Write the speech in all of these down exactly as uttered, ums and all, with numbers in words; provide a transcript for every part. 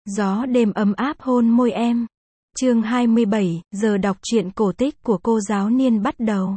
Gió đêm ấm áp hôn môi em. Chương hai mươi bảy, giờ đọc truyện cổ tích của cô giáo Niên bắt đầu.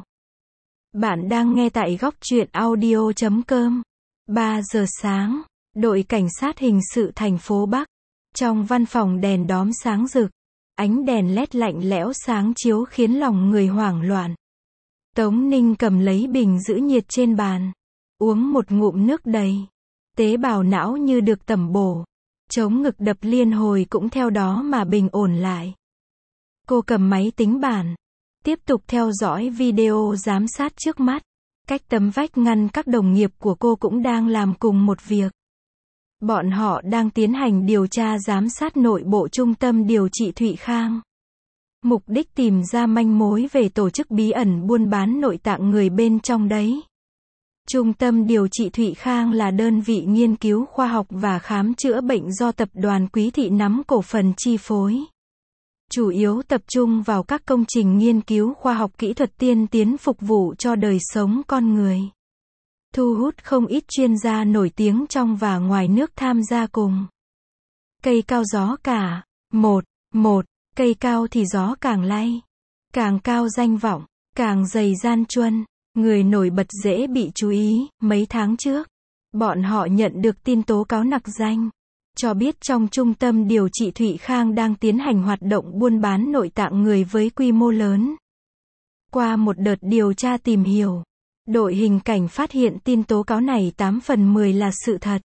Bạn đang nghe tại góc truyện audio chấm com. ba giờ sáng, đội cảnh sát hình sự thành phố Bắc. Trong văn phòng đèn đóm sáng rực. Ánh đèn led lạnh lẽo sáng chiếu khiến lòng người hoảng loạn. Tống Ninh cầm lấy bình giữ nhiệt trên bàn. Uống một ngụm nước đầy. Tế bào não như được tẩm bổ. Chống ngực đập liên hồi cũng theo đó mà bình ổn lại. Cô cầm máy tính bảng. Tiếp tục theo dõi video giám sát trước mắt. Cách tấm vách ngăn các đồng nghiệp của cô cũng đang làm cùng một việc. Bọn họ đang tiến hành điều tra giám sát nội bộ trung tâm điều trị Thụy Khang. Mục đích tìm ra manh mối về tổ chức bí ẩn buôn bán nội tạng người bên trong đấy. Trung tâm điều trị Thụy Khang là đơn vị nghiên cứu khoa học và khám chữa bệnh do tập đoàn Quý Thị nắm cổ phần chi phối. Chủ yếu tập trung vào các công trình nghiên cứu khoa học kỹ thuật tiên tiến phục vụ cho đời sống con người. Thu hút không ít chuyên gia nổi tiếng trong và ngoài nước tham gia cùng. Cây cao gió cả. Một, một, cây cao thì gió càng lay. Càng cao danh vọng, càng dày gian truân. Người nổi bật dễ bị chú ý. Mấy tháng trước, bọn họ nhận được tin tố cáo nặc danh. Cho biết trong trung tâm điều trị Thụy Khang đang tiến hành hoạt động buôn bán nội tạng người với quy mô lớn. Qua một đợt điều tra tìm hiểu, đội hình cảnh phát hiện tin tố cáo này tám phần mười là sự thật.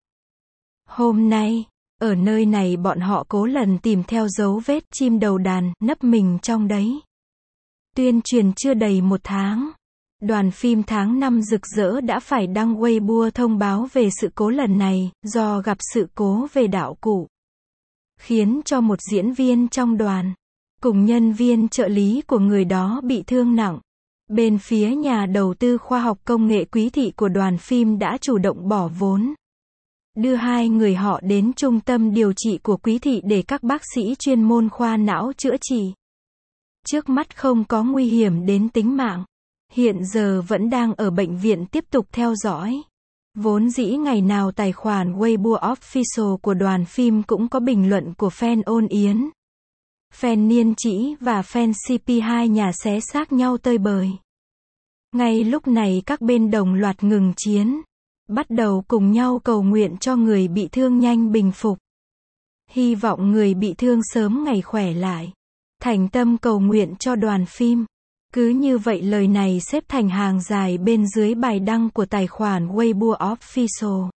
Hôm nay, ở nơi này bọn họ cố lần tìm theo dấu vết chim đầu đàn nấp mình trong đấy. Tuyên truyền chưa đầy một tháng. Đoàn phim tháng năm rực rỡ đã phải đăng Weibo thông báo về sự cố lần này, do gặp sự cố về đạo cụ. Khiến cho một diễn viên trong đoàn, cùng nhân viên trợ lý của người đó bị thương nặng. Bên phía nhà đầu tư khoa học công nghệ Quý Thị của đoàn phim đã chủ động bỏ vốn. Đưa hai người họ đến trung tâm điều trị của Quý Thị để các bác sĩ chuyên môn khoa não chữa trị. Trước mắt không có nguy hiểm đến tính mạng. Hiện giờ vẫn đang ở bệnh viện tiếp tục theo dõi. Vốn dĩ ngày nào tài khoản Weibo Official của đoàn phim cũng có bình luận của fan ôn yến. Fan Niên Trĩ và fan xê pê hai nhà xé xác nhau tơi bời. Ngay lúc này các bên đồng loạt ngừng chiến. Bắt đầu cùng nhau cầu nguyện cho người bị thương nhanh bình phục. Hy vọng người bị thương sớm ngày khỏe lại. Thành tâm cầu nguyện cho đoàn phim. Cứ như vậy lời này xếp thành hàng dài bên dưới bài đăng của tài khoản Weibo Official.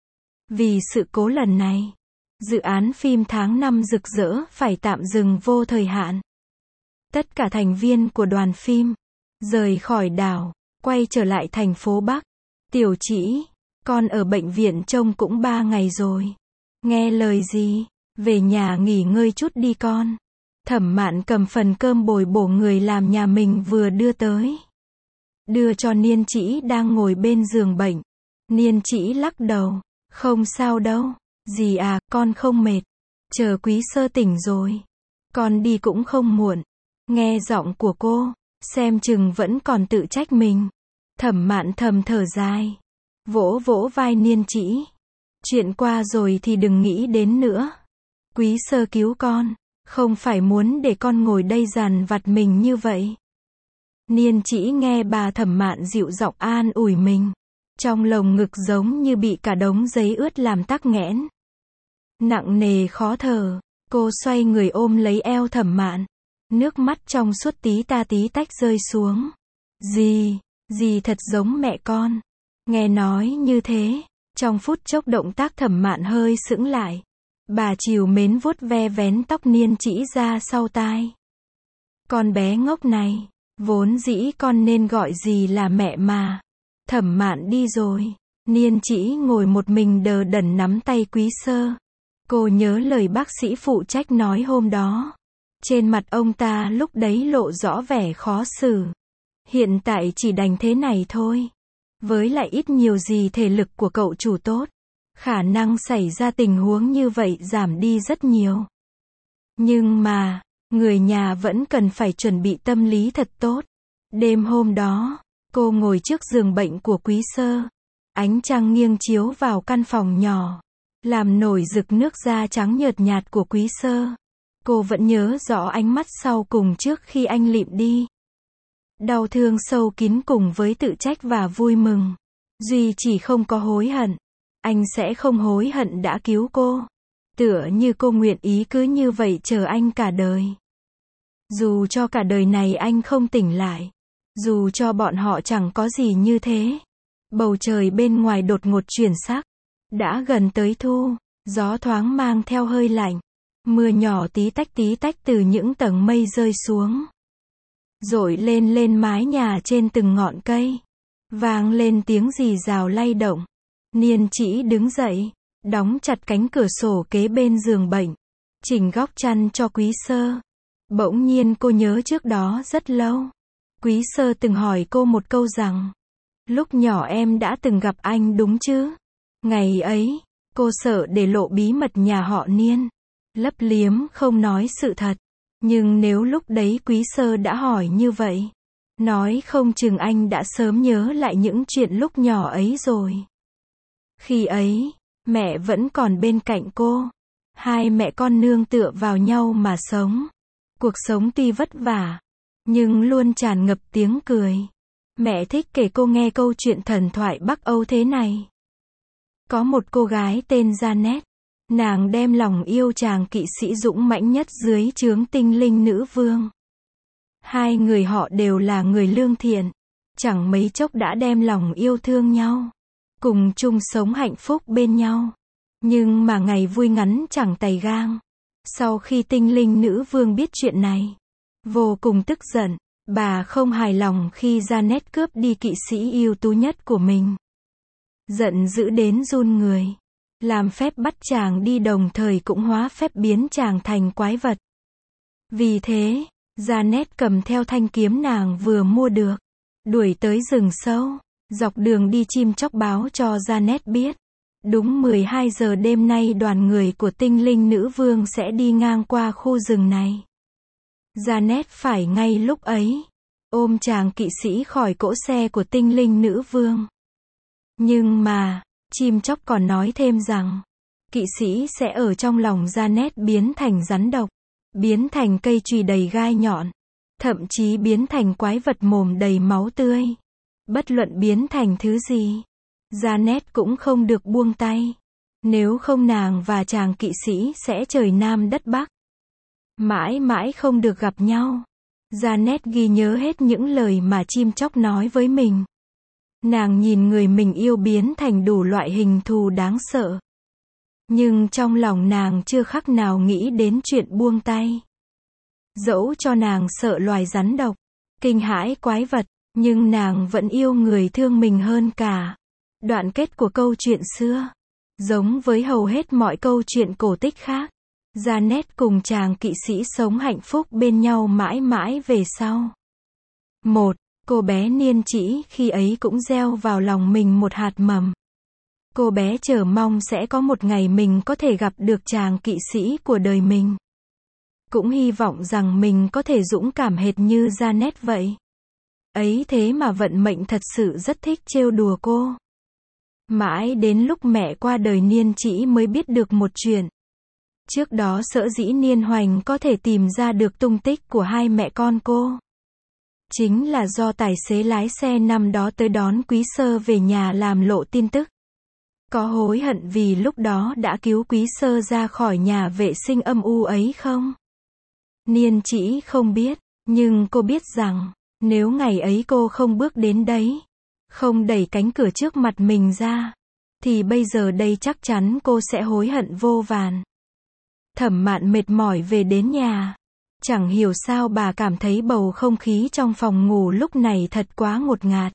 Vì sự cố lần này, dự án phim tháng năm rực rỡ phải tạm dừng vô thời hạn. Tất cả thành viên của đoàn phim rời khỏi đảo, quay trở lại thành phố Bắc. Tiểu Trĩ, con ở bệnh viện trông cũng ba ngày rồi. Nghe lời gì? Về nhà nghỉ ngơi chút đi con. Thẩm Mạn cầm phần cơm bồi bổ người làm nhà mình vừa đưa tới. Đưa cho Niên Trĩ đang ngồi bên giường bệnh. Niên Trĩ lắc đầu. Không sao đâu. Dì à, con không mệt. Chờ Quý Sơ tỉnh rồi. Con đi cũng không muộn. Nghe giọng của cô, xem chừng vẫn còn tự trách mình. Thẩm Mạn thầm thở dài. Vỗ vỗ vai Niên Trĩ. Chuyện qua rồi thì đừng nghĩ đến nữa. Quý Sơ cứu con. Không phải muốn để con ngồi đây dằn vặt mình như vậy. Niên Trĩ nghe bà Thẩm Mạn dịu giọng an ủi mình. Trong lồng ngực giống như bị cả đống giấy ướt làm tắc nghẽn. Nặng nề khó thở. Cô xoay người ôm lấy eo Thẩm Mạn. Nước mắt trong suốt tí ta tí tách rơi xuống. Dì, dì thật giống mẹ con. Nghe nói như thế, trong phút chốc động tác Thẩm Mạn hơi sững lại. Bà trìu mến vuốt ve vén tóc Niên Trĩ ra sau tai. Con bé ngốc này, vốn dĩ con nên gọi dì là mẹ mà. Thẩm Mạn đi rồi. Niên Trĩ ngồi một mình đờ đẫn nắm tay Quý Sơ. Cô nhớ lời bác sĩ phụ trách nói hôm đó. Trên mặt ông ta lúc đấy lộ rõ vẻ khó xử. Hiện tại chỉ đành thế này thôi. Với lại ít nhiều gì thể lực của cậu chủ tốt. Khả năng xảy ra tình huống như vậy giảm đi rất nhiều. Nhưng mà, người nhà vẫn cần phải chuẩn bị tâm lý thật tốt. Đêm hôm đó, cô ngồi trước giường bệnh của Quý Sơ. Ánh trăng nghiêng chiếu vào căn phòng nhỏ. làm nổi rực nước da trắng nhợt nhạt của Quý Sơ. Cô vẫn nhớ rõ ánh mắt sau cùng trước khi anh lịm đi. Đau thương sâu kín cùng với tự trách và vui mừng. Duy chỉ không có hối hận. Anh sẽ không hối hận đã cứu cô. Tựa như cô nguyện ý cứ như vậy chờ anh cả đời. Dù cho cả đời này anh không tỉnh lại. Dù cho bọn họ chẳng có gì như thế. Bầu trời bên ngoài đột ngột chuyển sắc. Đã gần tới thu. Gió thoáng mang theo hơi lạnh. Mưa nhỏ tí tách tí tách từ những tầng mây rơi xuống. Rội lên lên mái nhà trên từng ngọn cây. Vang lên tiếng rì rào lay động. Niên Chỉ đứng dậy. Đóng chặt cánh cửa sổ kế bên giường bệnh. Chỉnh góc chăn cho Quý Sơ. Bỗng nhiên cô nhớ trước đó rất lâu. Quý Sơ từng hỏi cô một câu rằng. Lúc nhỏ em đã từng gặp anh đúng chứ? Ngày ấy, cô sợ để lộ bí mật nhà họ Niên. Lấp liếm không nói sự thật. Nhưng nếu lúc đấy Quý Sơ đã hỏi như vậy. Nói không chừng anh đã sớm nhớ lại những chuyện lúc nhỏ ấy rồi. Khi ấy, mẹ vẫn còn bên cạnh cô. Hai mẹ con nương tựa vào nhau mà sống. Cuộc sống tuy vất vả, nhưng luôn tràn ngập tiếng cười. Mẹ thích kể cô nghe câu chuyện thần thoại Bắc Âu thế này. Có một cô gái tên Janet. Nàng đem lòng yêu chàng kỵ sĩ dũng mãnh nhất dưới trướng tinh linh nữ vương. Hai người họ đều là người lương thiện. Chẳng mấy chốc đã đem lòng yêu thương nhau. Cùng chung sống hạnh phúc bên nhau. Nhưng mà ngày vui ngắn chẳng tày gang. Sau khi tinh linh nữ vương biết chuyện này, vô cùng tức giận. Bà không hài lòng khi Janet cướp đi kỵ sĩ ưu tú nhất của mình. Giận dữ đến run người. Làm phép bắt chàng đi đồng thời cũng hóa phép biến chàng thành quái vật. Vì thế, Janet cầm theo thanh kiếm nàng vừa mua được. Đuổi tới rừng sâu. Dọc đường đi chim chóc báo cho Janet biết. Đúng mười hai giờ đêm nay đoàn người của tinh linh nữ vương sẽ đi ngang qua khu rừng này. Janet phải ngay lúc ấy. Ôm chàng kỵ sĩ khỏi cỗ xe của tinh linh nữ vương. Nhưng mà, chim chóc còn nói thêm rằng, kỵ sĩ sẽ ở trong lòng Janet biến thành rắn độc, biến thành cây chùy đầy gai nhọn, thậm chí biến thành quái vật mồm đầy máu tươi. Bất luận biến thành thứ gì, Janet cũng không được buông tay. Nếu không nàng và chàng kỵ sĩ sẽ trời Nam đất Bắc. Mãi mãi không được gặp nhau. Janet ghi nhớ hết những lời mà chim chóc nói với mình. Nàng nhìn người mình yêu biến thành đủ loại hình thù đáng sợ. Nhưng trong lòng nàng chưa khắc nào nghĩ đến chuyện buông tay. Dẫu cho nàng sợ loài rắn độc, kinh hãi quái vật, nhưng nàng vẫn yêu người thương mình hơn cả. Đoạn kết của câu chuyện xưa, giống với hầu hết mọi câu chuyện cổ tích khác, Janet cùng chàng kỵ sĩ sống hạnh phúc bên nhau mãi mãi về sau. Một, cô bé Niên Chỉ khi ấy cũng gieo vào lòng mình một hạt mầm. Cô bé chờ mong sẽ có một ngày mình có thể gặp được chàng kỵ sĩ của đời mình. Cũng hy vọng rằng mình có thể dũng cảm hệt như Janet vậy. Ấy thế mà vận mệnh thật sự rất thích trêu đùa cô. Mãi đến lúc mẹ qua đời Niên Chỉ mới biết được một chuyện. Trước đó sở dĩ Niên Hoành có thể tìm ra được tung tích của hai mẹ con cô. Chính là do tài xế lái xe năm đó tới đón Quý Sơ về nhà làm lộ tin tức. Có hối hận vì lúc đó đã cứu Quý Sơ ra khỏi nhà vệ sinh âm u ấy không? Niên Chỉ không biết, nhưng cô biết rằng, nếu ngày ấy cô không bước đến đấy, không đẩy cánh cửa trước mặt mình ra, thì bây giờ đây chắc chắn cô sẽ hối hận vô vàn. Thẩm Mạn mệt mỏi về đến nhà. Chẳng hiểu sao bà cảm thấy bầu không khí trong phòng ngủ lúc này thật quá ngột ngạt.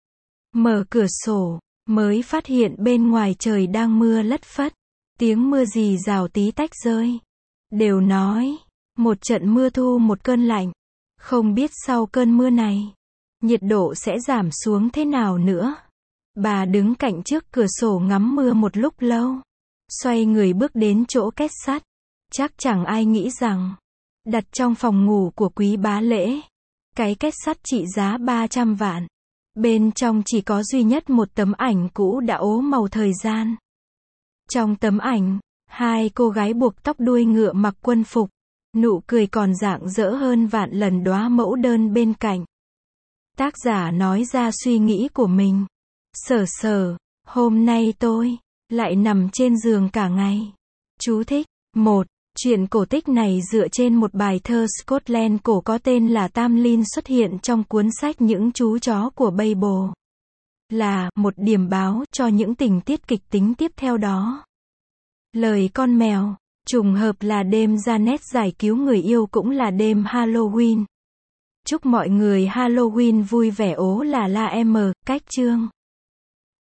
Mở cửa sổ, mới phát hiện bên ngoài trời đang mưa lất phất. Tiếng mưa rì rào tí tách rơi. Đều nói, một trận mưa thu một cơn lạnh. Không biết sau cơn mưa này, nhiệt độ sẽ giảm xuống thế nào nữa. Bà đứng cạnh trước cửa sổ ngắm mưa một lúc lâu. Xoay người bước đến chỗ két sắt. Chắc chẳng ai nghĩ rằng, đặt trong phòng ngủ của Quý Bá Lễ, cái két sắt trị giá ba trăm vạn. Bên trong chỉ có duy nhất một tấm ảnh cũ đã ố màu thời gian. Trong tấm ảnh, hai cô gái buộc tóc đuôi ngựa mặc quân phục, nụ cười còn rạng rỡ hơn vạn lần đóa mẫu đơn bên cạnh. Tác giả nói ra suy nghĩ của mình. Sở sở, hôm nay tôi lại nằm trên giường cả ngày. Chú thích. một. Truyện cổ tích này dựa trên một bài thơ Scotland cổ có tên là Tamlin xuất hiện trong cuốn sách Những chú chó của Babel. Là một điểm báo cho những tình tiết kịch tính tiếp theo đó. Lời con mèo, trùng hợp là đêm Janet giải cứu người yêu cũng là đêm Halloween. Chúc mọi người Halloween vui vẻ. Ố là la em, cách chương.